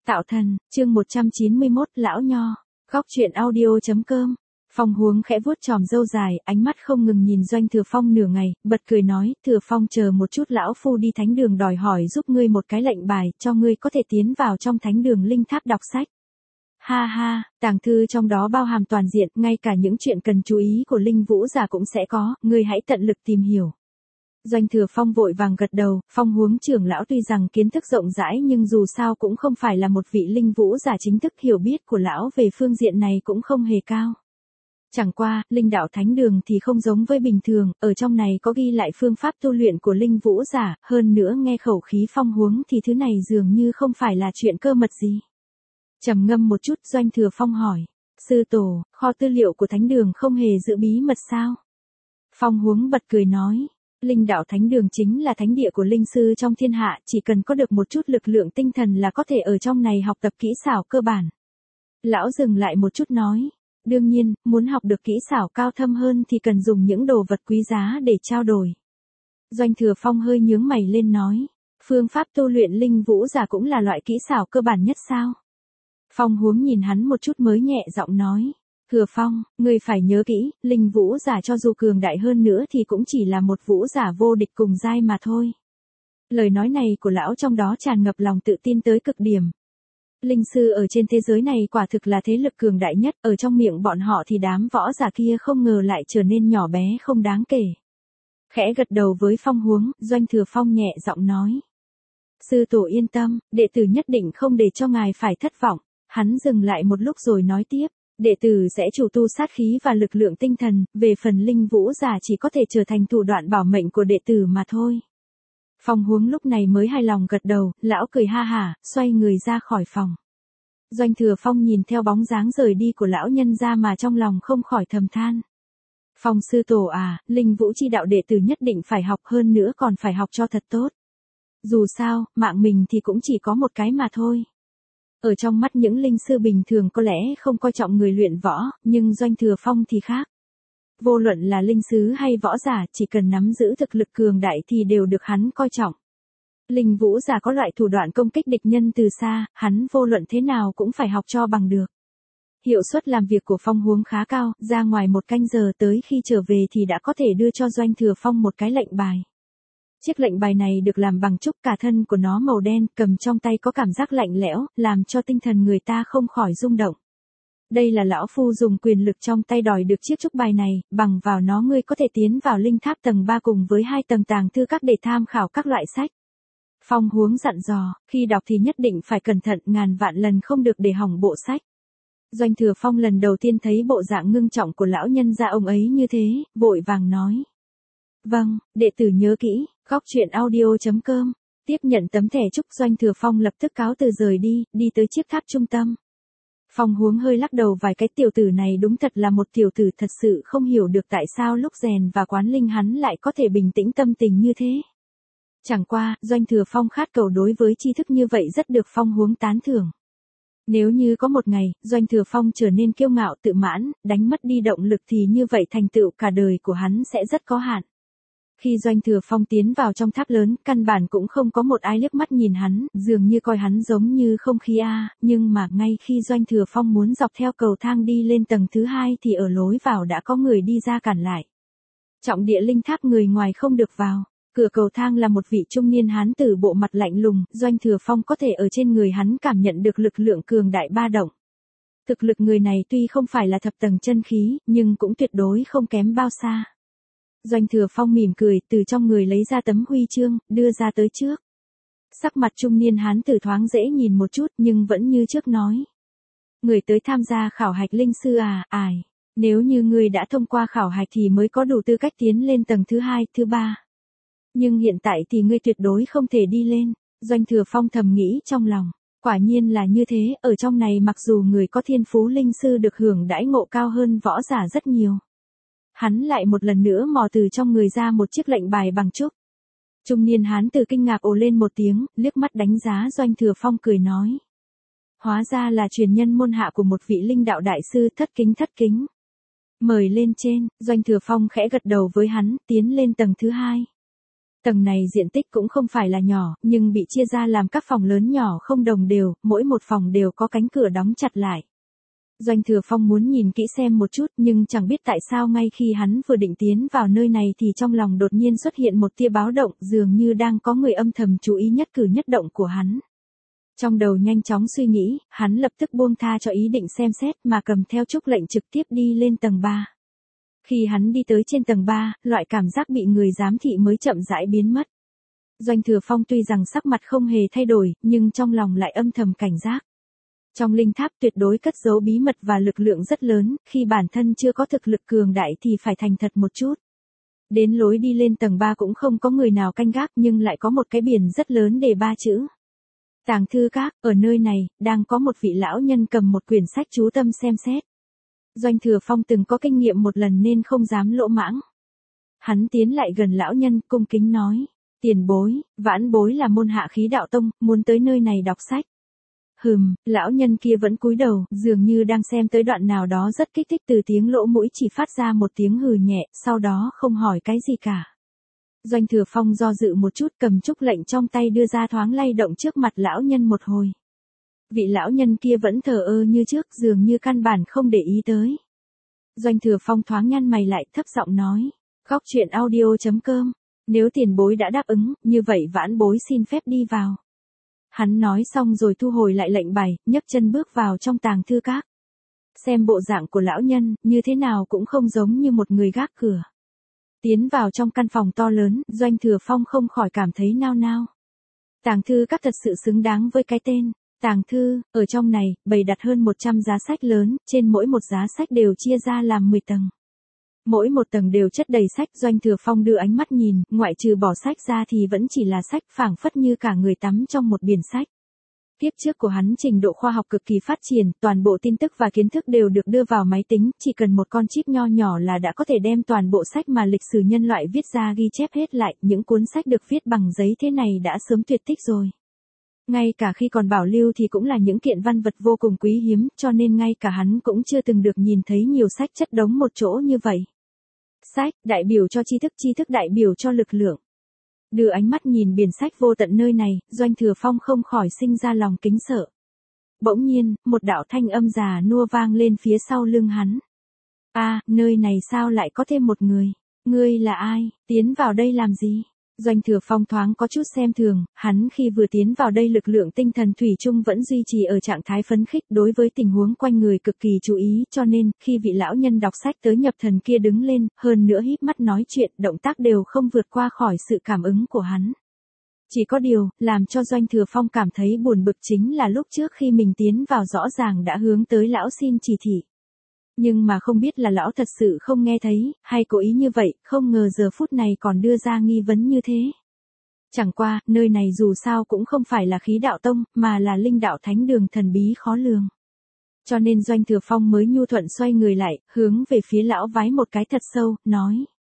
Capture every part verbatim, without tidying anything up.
Tạo thần, chương một trăm chín mươi mốt, lão nho. Góc truyện audio.com. Phong Huống khẽ vuốt chòm râu dài, ánh mắt không ngừng nhìn Doanh Thừa Phong nửa ngày, bật cười nói, Thừa Phong chờ một chút, lão phu đi thánh đường đòi hỏi giúp ngươi một cái lệnh bài, cho ngươi có thể tiến vào trong thánh đường linh tháp đọc sách. Ha ha, tàng thư trong đó bao hàm toàn diện, ngay cả những chuyện cần chú ý của linh vũ giả cũng sẽ có, ngươi hãy tận lực tìm hiểu. Doanh Thừa Phong vội vàng gật đầu, Phong Huống trưởng lão tuy rằng kiến thức rộng rãi nhưng dù sao cũng không phải là một vị linh vũ giả chính thức, hiểu biết của lão về phương diện này cũng không hề cao. Chẳng qua, linh đạo thánh đường thì không giống với bình thường, ở trong này có ghi lại phương pháp tu luyện của linh vũ giả, hơn nữa nghe khẩu khí Phong Huống thì thứ này dường như không phải là chuyện cơ mật gì. Trầm ngâm một chút, Doanh Thừa Phong hỏi, sư tổ, kho tư liệu của thánh đường không hề giữ bí mật sao? Phong Huống bật cười nói, linh đạo thánh đường chính là thánh địa của linh sư trong thiên hạ, chỉ cần có được một chút lực lượng tinh thần là có thể ở trong này học tập kỹ xảo cơ bản. Lão dừng lại một chút nói, đương nhiên, muốn học được kỹ xảo cao thâm hơn thì cần dùng những đồ vật quý giá để trao đổi. Doanh Thừa Phong hơi nhướng mày lên nói, phương pháp tu luyện linh vũ giả cũng là loại kỹ xảo cơ bản nhất sao? Phong Huống nhìn hắn một chút mới nhẹ giọng nói, Thừa Phong, ngươi phải nhớ kỹ, linh vũ giả cho dù cường đại hơn nữa thì cũng chỉ là một vũ giả vô địch cùng giai mà thôi. Lời nói này của lão trong đó tràn ngập lòng tự tin tới cực điểm. Linh sư ở trên thế giới này quả thực là thế lực cường đại nhất, ở trong miệng bọn họ thì đám võ giả kia không ngờ lại trở nên nhỏ bé không đáng kể. Khẽ gật đầu với Phong Huống, Doanh Thừa Phong nhẹ giọng nói, sư tổ yên tâm, đệ tử nhất định không để cho ngài phải thất vọng. Hắn dừng lại một lúc rồi nói tiếp, đệ tử sẽ chủ tu sát khí và lực lượng tinh thần, về phần linh vũ giả chỉ có thể trở thành thủ đoạn bảo mệnh của đệ tử mà thôi. Phong Huống lúc này mới hài lòng gật đầu, lão cười ha hả, xoay người ra khỏi phòng. Doanh Thừa Phong nhìn theo bóng dáng rời đi của lão nhân ra mà trong lòng không khỏi thầm than. Phong sư tổ à, linh vũ chi đạo đệ tử nhất định phải học, hơn nữa còn phải học cho thật tốt. Dù sao, mạng mình thì cũng chỉ có một cái mà thôi. Ở trong mắt những linh sư bình thường có lẽ không coi trọng người luyện võ, nhưng Doanh Thừa Phong thì khác. Vô luận là linh sứ hay võ giả, chỉ cần nắm giữ thực lực cường đại thì đều được hắn coi trọng. Linh vũ giả có loại thủ đoạn công kích địch nhân từ xa, hắn vô luận thế nào cũng phải học cho bằng được. Hiệu suất làm việc của Phong Huống khá cao, ra ngoài một canh giờ tới khi trở về thì đã có thể đưa cho Doanh Thừa Phong một cái lệnh bài. Chiếc lệnh bài này được làm bằng trúc, cả thân của nó màu đen, cầm trong tay có cảm giác lạnh lẽo, làm cho tinh thần người ta không khỏi rung động. Đây là lão phu dùng quyền lực trong tay đòi được chiếc trúc bài này, bằng vào nó ngươi có thể tiến vào linh tháp tầng ba cùng với hai tầng tàng thư các để tham khảo các loại sách. Phong Huống dặn dò, khi đọc thì nhất định phải cẩn thận, ngàn vạn lần không được để hỏng bộ sách. Doanh Thừa Phong lần đầu tiên thấy bộ dạng ngưng trọng của lão nhân gia ông ấy như thế, vội vàng nói. Vâng, đệ tử nhớ kỹ. Góc truyện audio.com. Tiếp nhận tấm thẻ trúc, Doanh Thừa Phong lập tức cáo từ rời đi, đi tới chiếc tháp trung tâm. Phong Huống hơi lắc đầu vài cái, tiểu tử này đúng thật là một tiểu tử, thật sự không hiểu được tại sao lúc rèn và quán linh hắn lại có thể bình tĩnh tâm tình như thế. Chẳng qua, Doanh Thừa Phong khát cầu đối với tri thức như vậy rất được Phong Huống tán thưởng. Nếu như có một ngày, Doanh Thừa Phong trở nên kiêu ngạo tự mãn, đánh mất đi động lực thì như vậy thành tựu cả đời của hắn sẽ rất có hạn. Khi Doanh Thừa Phong tiến vào trong tháp lớn, căn bản cũng không có một ai liếc mắt nhìn hắn, dường như coi hắn giống như không khí a, nhưng mà ngay khi Doanh Thừa Phong muốn dọc theo cầu thang đi lên tầng thứ hai thì ở lối vào đã có người đi ra cản lại. Trọng địa linh tháp người ngoài không được vào. Cửa cầu thang là một vị trung niên hán tử bộ mặt lạnh lùng, Doanh Thừa Phong có thể ở trên người hắn cảm nhận được lực lượng cường đại ba động. Thực lực người này tuy không phải là thập tầng chân khí, nhưng cũng tuyệt đối không kém bao xa. Doanh Thừa Phong mỉm cười, từ trong người lấy ra tấm huy chương, đưa ra tới trước. Sắc mặt trung niên hán tử thoáng dễ nhìn một chút nhưng vẫn như trước nói. Người tới tham gia khảo hạch linh sư à, ải. Nếu như người đã thông qua khảo hạch thì mới có đủ tư cách tiến lên tầng thứ hai, thứ ba. Nhưng hiện tại thì ngươi tuyệt đối không thể đi lên. Doanh Thừa Phong thầm nghĩ trong lòng. Quả nhiên là như thế, ở trong này mặc dù người có thiên phú linh sư được hưởng đãi ngộ cao hơn võ giả rất nhiều. Hắn lại một lần nữa mò từ trong người ra một chiếc lệnh bài bằng trúc. Trung niên hán tử kinh ngạc ồ lên một tiếng, liếc mắt đánh giá Doanh Thừa Phong cười nói. Hóa ra là truyền nhân môn hạ của một vị linh đạo đại sư, thất kính thất kính. Mời lên trên, Doanh Thừa Phong khẽ gật đầu với hắn, tiến lên tầng thứ hai. Tầng này diện tích cũng không phải là nhỏ, nhưng bị chia ra làm các phòng lớn nhỏ không đồng đều, mỗi một phòng đều có cánh cửa đóng chặt lại. Doanh Thừa Phong muốn nhìn kỹ xem một chút, nhưng chẳng biết tại sao ngay khi hắn vừa định tiến vào nơi này thì trong lòng đột nhiên xuất hiện một tia báo động, dường như đang có người âm thầm chú ý nhất cử nhất động của hắn. Trong đầu nhanh chóng suy nghĩ, hắn lập tức buông tha cho ý định xem xét mà cầm theo trúc lệnh trực tiếp đi lên tầng ba. Khi hắn đi tới trên tầng ba, loại cảm giác bị người giám thị mới chậm rãi biến mất. Doanh Thừa Phong tuy rằng sắc mặt không hề thay đổi, nhưng trong lòng lại âm thầm cảnh giác. Trong linh tháp tuyệt đối cất giấu bí mật và lực lượng rất lớn, khi bản thân chưa có thực lực cường đại thì phải thành thật một chút. Đến lối đi lên tầng ba cũng không có người nào canh gác nhưng lại có một cái biển rất lớn đề ba chữ. Tàng thư các, ở nơi này, đang có một vị lão nhân cầm một quyển sách chú tâm xem xét. Doanh Thừa Phong từng có kinh nghiệm một lần nên không dám lỗ mãng. Hắn tiến lại gần lão nhân, cung kính nói, tiền bối, vãn bối là môn hạ khí đạo tông, muốn tới nơi này đọc sách. Hừm, lão nhân kia vẫn cúi đầu, dường như đang xem tới đoạn nào đó rất kích thích, từ tiếng lỗ mũi chỉ phát ra một tiếng hừ nhẹ, sau đó không hỏi cái gì cả. Doanh Thừa Phong do dự một chút, cầm trúc lệnh trong tay đưa ra thoáng lay động trước mặt lão nhân một hồi. Vị lão nhân kia vẫn thờ ơ như trước, dường như căn bản không để ý tới. Doanh Thừa Phong thoáng nhăn mày lại, thấp giọng nói, góc truyện audio chấm com, nếu tiền bối đã đáp ứng, như vậy vãn bối xin phép đi vào. Hắn nói xong rồi thu hồi lại lệnh bài, nhấc chân bước vào trong tàng thư các. Xem bộ dạng của lão nhân, như thế nào cũng không giống như một người gác cửa. Tiến vào trong căn phòng to lớn, Doanh Thừa Phong không khỏi cảm thấy nao nao. Tàng thư các thật sự xứng đáng với cái tên. Tàng thư, ở trong này, bày đặt hơn một trăm giá sách lớn, trên mỗi một giá sách đều chia ra làm mười tầng. Mỗi một tầng đều chất đầy sách, Doanh Thừa Phong đưa ánh mắt nhìn, ngoại trừ bỏ sách ra thì vẫn chỉ là sách, phảng phất như cả người tắm trong một biển sách. Kiếp trước của hắn trình độ khoa học cực kỳ phát triển, toàn bộ tin tức và kiến thức đều được đưa vào máy tính, chỉ cần một con chip nho nhỏ là đã có thể đem toàn bộ sách mà lịch sử nhân loại viết ra ghi chép hết lại, những cuốn sách được viết bằng giấy thế này đã sớm tuyệt tích rồi. Ngay cả khi còn bảo lưu thì cũng là những kiện văn vật vô cùng quý hiếm, cho nên ngay cả hắn cũng chưa từng được nhìn thấy nhiều sách chất đống một chỗ như vậy. Sách, đại biểu cho tri thức, tri thức đại biểu cho lực lượng. Đưa ánh mắt nhìn biển sách vô tận nơi này, Doanh Thừa Phong không khỏi sinh ra lòng kính sợ. Bỗng nhiên, một đạo thanh âm già nua vang lên phía sau lưng hắn. A, à, nơi này sao lại có thêm một người? Ngươi là ai? Tiến vào đây làm gì? Doanh Thừa Phong thoáng có chút xem thường, hắn khi vừa tiến vào đây lực lượng tinh thần thủy chung vẫn duy trì ở trạng thái phấn khích, đối với tình huống quanh người cực kỳ chú ý, cho nên, khi vị lão nhân đọc sách tới nhập thần kia đứng lên, hơn nữa híp mắt nói chuyện, động tác đều không vượt qua khỏi sự cảm ứng của hắn. Chỉ có điều, làm cho Doanh Thừa Phong cảm thấy buồn bực chính là lúc trước khi mình tiến vào rõ ràng đã hướng tới lão xin chỉ thị. Nhưng mà không biết là lão thật sự không nghe thấy, hay cố ý như vậy, không ngờ giờ phút này còn đưa ra nghi vấn như thế. Chẳng qua, nơi này dù sao cũng không phải là khí đạo tông, mà là linh đạo thánh đường thần bí khó lường. Cho nên Doanh Thừa Phong mới nhu thuận xoay người lại, hướng về phía lão vái một cái thật sâu, nói.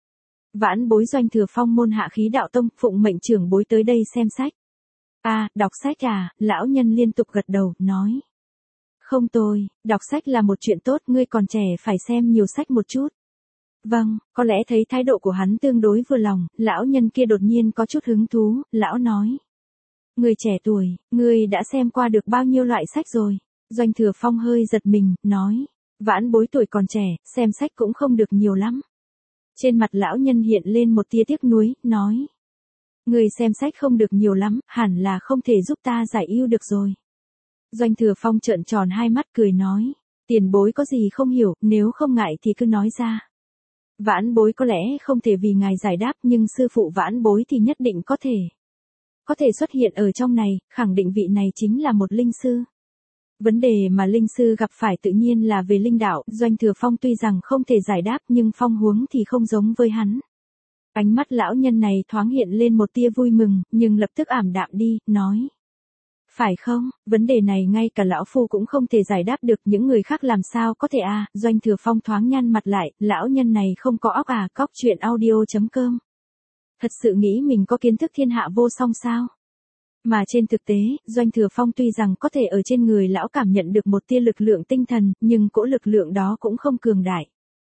Vãn bối Doanh Thừa Phong môn hạ khí đạo tông, phụng mệnh trưởng bối tới đây xem sách. À, đọc sách à, lão nhân liên tục gật đầu, nói. Không tôi, đọc sách là một chuyện tốt, ngươi còn trẻ phải xem nhiều sách một chút. Vâng, có lẽ thấy thái độ của hắn tương đối vừa lòng, lão nhân kia đột nhiên có chút hứng thú, lão nói. Người trẻ tuổi, ngươi đã xem qua được bao nhiêu loại sách rồi? Doanh Thừa Phong hơi giật mình, nói. Vãn bối tuổi còn trẻ, xem sách cũng không được nhiều lắm. Trên mặt lão nhân hiện lên một tia tiếc nuối, nói. Người xem sách không được nhiều lắm, hẳn là không thể giúp ta giải ưu được rồi. Doanh Thừa Phong trợn tròn hai mắt cười nói, tiền bối có gì không hiểu, nếu không ngại thì cứ nói ra. Vãn bối có lẽ không thể vì ngài giải đáp nhưng sư phụ vãn bối thì nhất định có thể. Có thể xuất hiện ở trong này, khẳng định vị này chính là một linh sư. Vấn đề mà linh sư gặp phải tự nhiên là về linh đạo, Doanh Thừa Phong tuy rằng không thể giải đáp nhưng phong huống thì không giống với hắn. Ánh mắt lão nhân này thoáng hiện lên một tia vui mừng, nhưng lập tức ảm đạm đi, nói. Phải không, vấn đề này ngay cả lão phu cũng không thể giải đáp được, những người khác làm sao có thể à, Doanh Thừa Phong thoáng nhăn mặt lại, lão nhân này không có óc à, cóc truyện audio chấm com. Thật sự nghĩ mình có kiến thức thiên hạ vô song sao? Mà trên thực tế, Doanh Thừa Phong tuy rằng có thể ở trên người lão cảm nhận được một tia lực lượng tinh thần, nhưng cỗ lực lượng đó cũng không cường đại.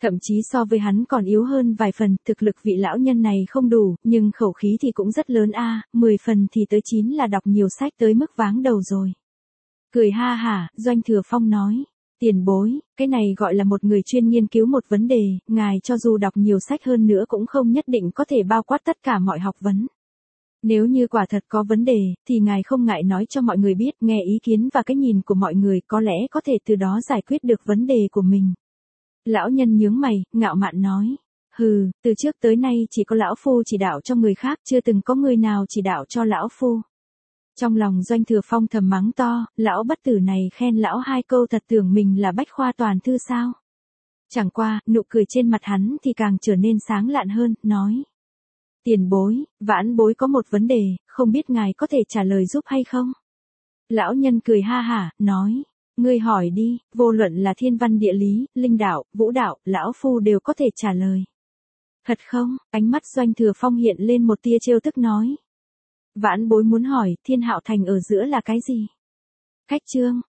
Thậm chí so với hắn còn yếu hơn vài phần, thực lực vị lão nhân này không đủ, nhưng khẩu khí thì cũng rất lớn a, mười phần thì tới chín là đọc nhiều sách tới mức váng đầu rồi. Cười ha hả, Doanh Thừa Phong nói, tiền bối, cái này gọi là một người chuyên nghiên cứu một vấn đề, ngài cho dù đọc nhiều sách hơn nữa cũng không nhất định có thể bao quát tất cả mọi học vấn. Nếu như quả thật có vấn đề, thì ngài không ngại nói cho mọi người biết, nghe ý kiến và cái nhìn của mọi người, có lẽ có thể từ đó giải quyết được vấn đề của mình. Lão nhân nhướng mày, ngạo mạn nói, hừ, từ trước tới nay chỉ có lão phu chỉ đạo cho người khác, chưa từng có người nào chỉ đạo cho lão phu. Trong lòng Doanh Thừa Phong thầm mắng to, lão bất tử này khen lão hai câu thật tưởng mình là bách khoa toàn thư sao. Chẳng qua, nụ cười trên mặt hắn thì càng trở nên sáng lạn hơn, nói. Tiền bối, vãn bối có một vấn đề, không biết ngài có thể trả lời giúp hay không? Lão nhân cười ha hả, nói. Ngươi hỏi đi, vô luận là thiên văn địa lý, linh đạo, vũ đạo, lão phu đều có thể trả lời. Thật không? Ánh mắt Doanh Thừa Phong hiện lên một tia trêu tức nói. Vãn bối muốn hỏi, Thiên Hạo Thành ở giữa là cái gì? Cách chương,